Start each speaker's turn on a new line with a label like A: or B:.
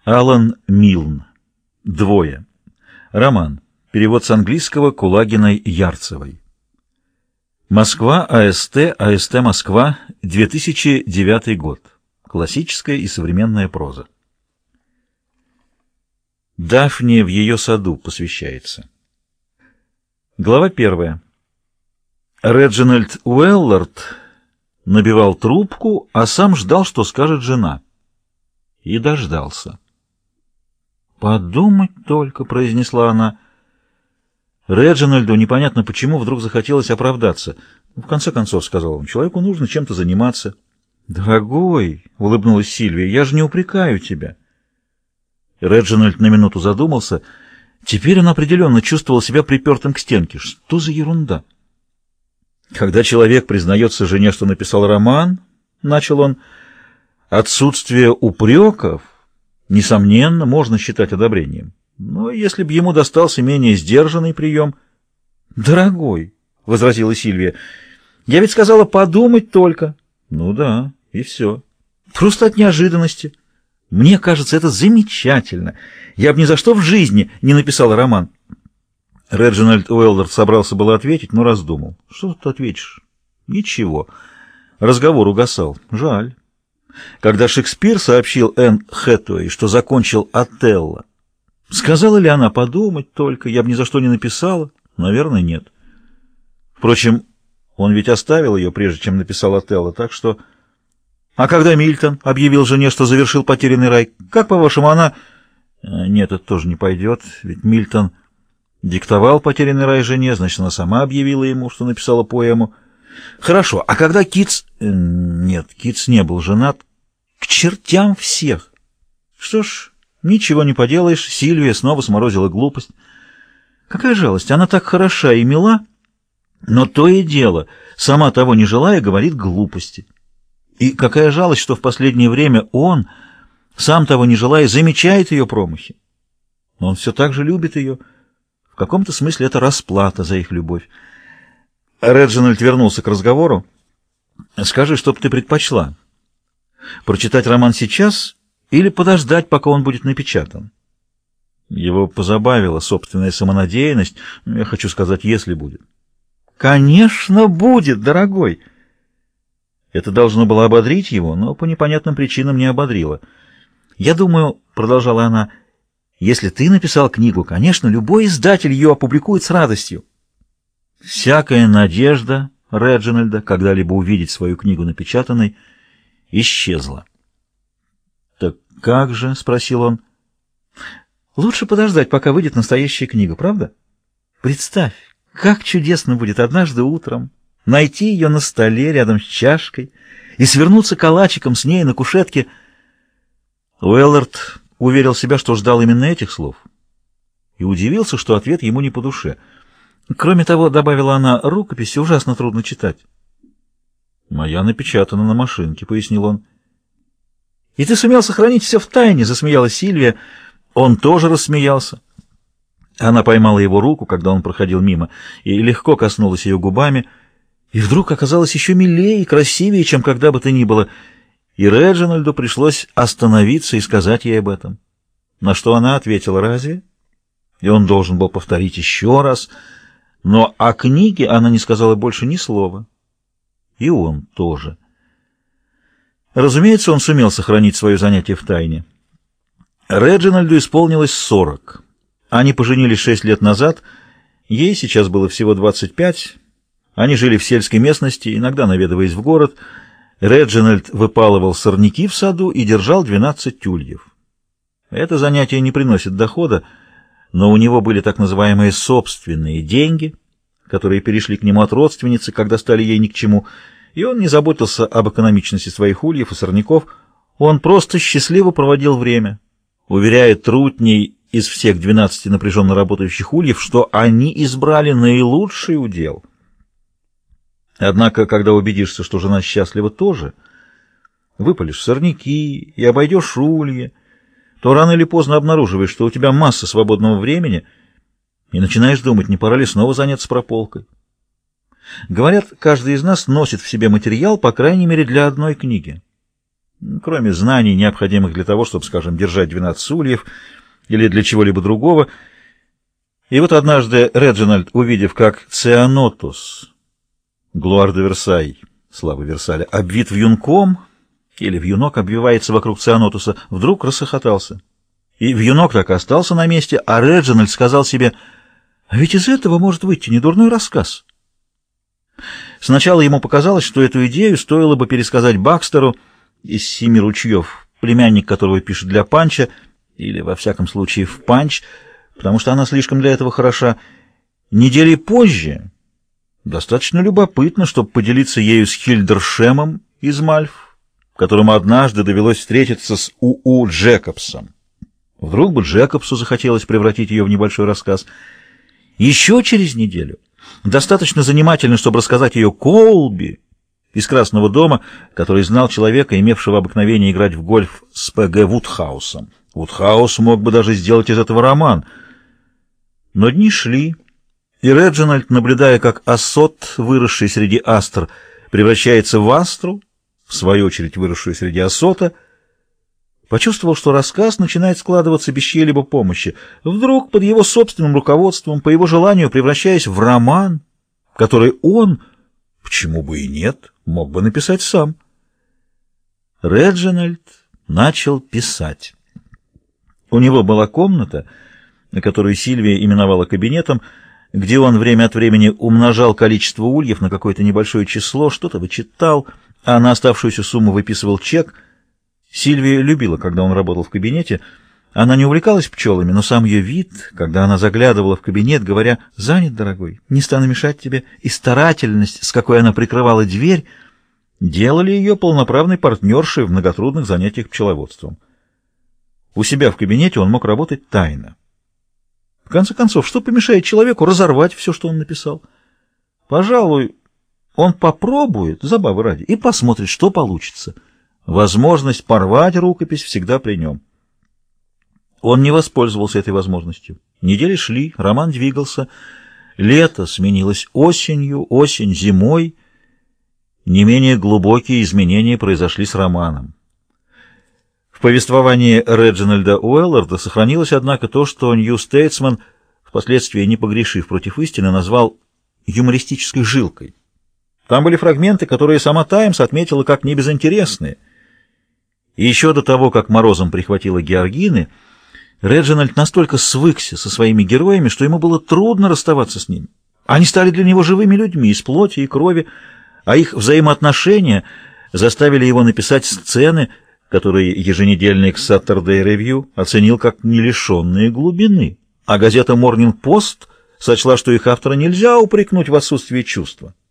A: Алан Милн. Двое. Роман. Перевод с английского Кулагиной-Ярцевой. Москва, АСТ, Москва, 2009 год. Классическая и современная проза. Дафне в ее саду посвящается. Глава 1. Реджинальд Уэллард набивал трубку, а сам ждал, что скажет жена. И дождался. «Подумать только», — произнесла она. Реджинальду непонятно почему вдруг захотелось оправдаться. «В конце концов», — сказал он, — «человеку нужно чем-то заниматься». «Дорогой», — улыбнулась Сильвия, — «я же не упрекаю тебя». Реджинальд на минуту задумался. Теперь он определенно чувствовал себя припертым к стенке. Что за ерунда? Когда человек признается жене, что написал роман, — начал он, — отсутствие упреков, несомненно, можно считать одобрением. Но если бы ему достался менее сдержанный прием... — Дорогой, — возразила Сильвия, — я ведь сказала подумать только. — Ну да, и все. Просто от неожиданности. Мне кажется, это замечательно. Я бы ни за что в жизни не написала роман. Реджинальд Уэллард собрался было ответить, но раздумал. Что ты ответишь? Ничего. Разговор угасал. Жаль. Когда Шекспир сообщил Энн Хэтэуэй, что закончил Отелло, сказала ли она подумать только, я бы ни за что не написала? Наверное, нет. Впрочем, он ведь оставил ее, прежде чем написал Отелло, так что... А когда Мильтон объявил жене, что завершил «Потерянный рай», как, по-вашему, она... Нет, это тоже не пойдет, ведь Мильтон диктовал «Потерянный рай» жене, значит, она сама объявила ему, что написала поэму. Хорошо, а когда Китс... Нет, Китс не был женат. К чертям всех! Что ж, ничего не поделаешь, Сильвия снова сморозила глупость. Какая жалость, она так хороша и мила, но то и дело, сама того не желая, говорит глупости. И какая жалость, что в последнее время он, сам того не желая, замечает ее промахи. Но он все так же любит ее. В каком-то смысле это расплата за их любовь. Реджинальд вернулся к разговору. «Скажи, что бы ты предпочла? Прочитать роман сейчас или подождать, пока он будет напечатан?» Его позабавила собственная самонадеянность. Я хочу сказать, если будет. «Конечно, будет, дорогой!» Это должно было ободрить его, но по непонятным причинам не ободрило. «Я думаю, — продолжала она, — если ты написал книгу, конечно, любой издатель ее опубликует с радостью». Всякая надежда Реджинальда когда-либо увидеть свою книгу напечатанной исчезла. «Так как же?» — спросил он. «Лучше подождать, пока выйдет настоящая книга, правда? Представь, как чудесно будет однажды утром найти ее на столе рядом с чашкой и свернуться калачиком с ней на кушетке». Уэллард уверил себя, что ждал именно этих слов, и удивился, что ответ ему не по душе. «Кроме того, — добавила она, — рукописи ужасно трудно читать». «Моя напечатана на машинке», — пояснил он. «И ты сумел сохранить все в тайне», — засмеялась Сильвия. Он тоже рассмеялся. Она поймала его руку, когда он проходил мимо, и легко коснулась ее губами, и вдруг оказалась еще милее и красивее, чем когда бы то ни было, и Реджинальду пришлось остановиться и сказать ей об этом. На что она ответила: «Разве?» И он должен был повторить еще раз, но о книге она не сказала больше ни слова. И он тоже. Разумеется, он сумел сохранить свое занятие в тайне. Реджинальду исполнилось 40. Они поженились 6 лет назад, ей сейчас было всего 25. Они жили в сельской местности, иногда наведываясь в город. Реджинальд выпалывал сорняки в саду и держал 12 тюльев. Это занятие не приносит дохода, но у него были так называемые собственные деньги, которые перешли к нему от родственницы, когда стали ей ни к чему, и он не заботился об экономичности своих ульев и сорняков, он просто счастливо проводил время, уверяя трутней из всех 12 напряженно работающих ульев, что они избрали наилучший удел. Однако, когда убедишься, что жена счастлива тоже, выпалишь сорняки и обойдешь ульи, то рано или поздно обнаруживаешь, что у тебя масса свободного времени, и начинаешь думать, не пора ли снова заняться прополкой. Говорят, каждый из нас носит в себе материал, по крайней мере, для одной книги. кроме знаний, необходимых для того, чтобы, скажем, держать 12 ульев или для чего-либо другого. И вот однажды Реджинальд, увидев, как Цианотус, Глуар де Версай, слава Версаля, обвит вьюнком, или вьюнок обвивается вокруг Цианотуса, вдруг расхохотался. И вьюнок так и остался на месте, а Реджинальд сказал себе: «А ведь из этого может выйти недурной рассказ». Сначала ему показалось, что эту идею стоило бы пересказать Бакстеру из «Семи ручьев», племянник которого пишет для Панча, или, во всяком случае, в Панч, потому что она слишком для этого хороша. Недели позже достаточно любопытно, чтобы поделиться ею с Хильдершемом из Мальф, которому однажды довелось встретиться с У.У. Джекобсом. Вдруг бы Джекобсу захотелось превратить ее в небольшой рассказ. Еще через неделю достаточно занимательно, чтобы рассказать ее Колби из Красного дома, который знал человека, имевшего обыкновение играть в гольф с П.Г. Вудхаусом. Вудхаус мог бы даже сделать из этого роман. Но дни шли, и Реджинальд, наблюдая, как Ассот, выросший среди астр, превращается в астру, в свою очередь выросшую среди Ассота, почувствовал, что рассказ начинает складываться без чьей-либо помощи, вдруг под его собственным руководством, по его желанию превращаясь в роман, который он, почему бы и нет, мог бы написать сам. Реджинальд начал писать. У него была комната, которую Сильвия именовала кабинетом, где он время от времени умножал количество ульев на какое-то небольшое число, что-то вычитал, а на оставшуюся сумму выписывал чек. Сильвия любила, когда он работал в кабинете. Она не увлекалась пчелами, но сам ее вид, когда она заглядывала в кабинет, говоря: «Занят, дорогой, не стану мешать тебе», и старательность, с какой она прикрывала дверь, делали ее полноправной партнершей в многотрудных занятиях пчеловодством. У себя в кабинете он мог работать тайно. В конце концов, что помешает человеку разорвать все, что он написал? Пожалуй, он попробует, забавы ради, и посмотрит, что получится. Возможность порвать рукопись всегда при нем. Он не воспользовался этой возможностью. Недели шли, роман двигался, лето сменилось осенью, осень зимой. Не менее глубокие изменения произошли с романом. В повествовании Реджинальда Уэлларда сохранилось, однако, то, что New Statesman, впоследствии не погрешив против истины, назвал юмористической жилкой. Там были фрагменты, которые сама «Таймс» отметила как небезынтересные. И еще до того, как морозом прихватило Георгины, Реджинальд настолько свыкся со своими героями, что ему было трудно расставаться с ними. Они стали для него живыми людьми из плоти и крови, а их взаимоотношения заставили его написать сцены, которые еженедельник Saturday Review оценил как не лишенные глубины, а газета Morning Post сочла, что их автора нельзя упрекнуть в отсутствии чувства.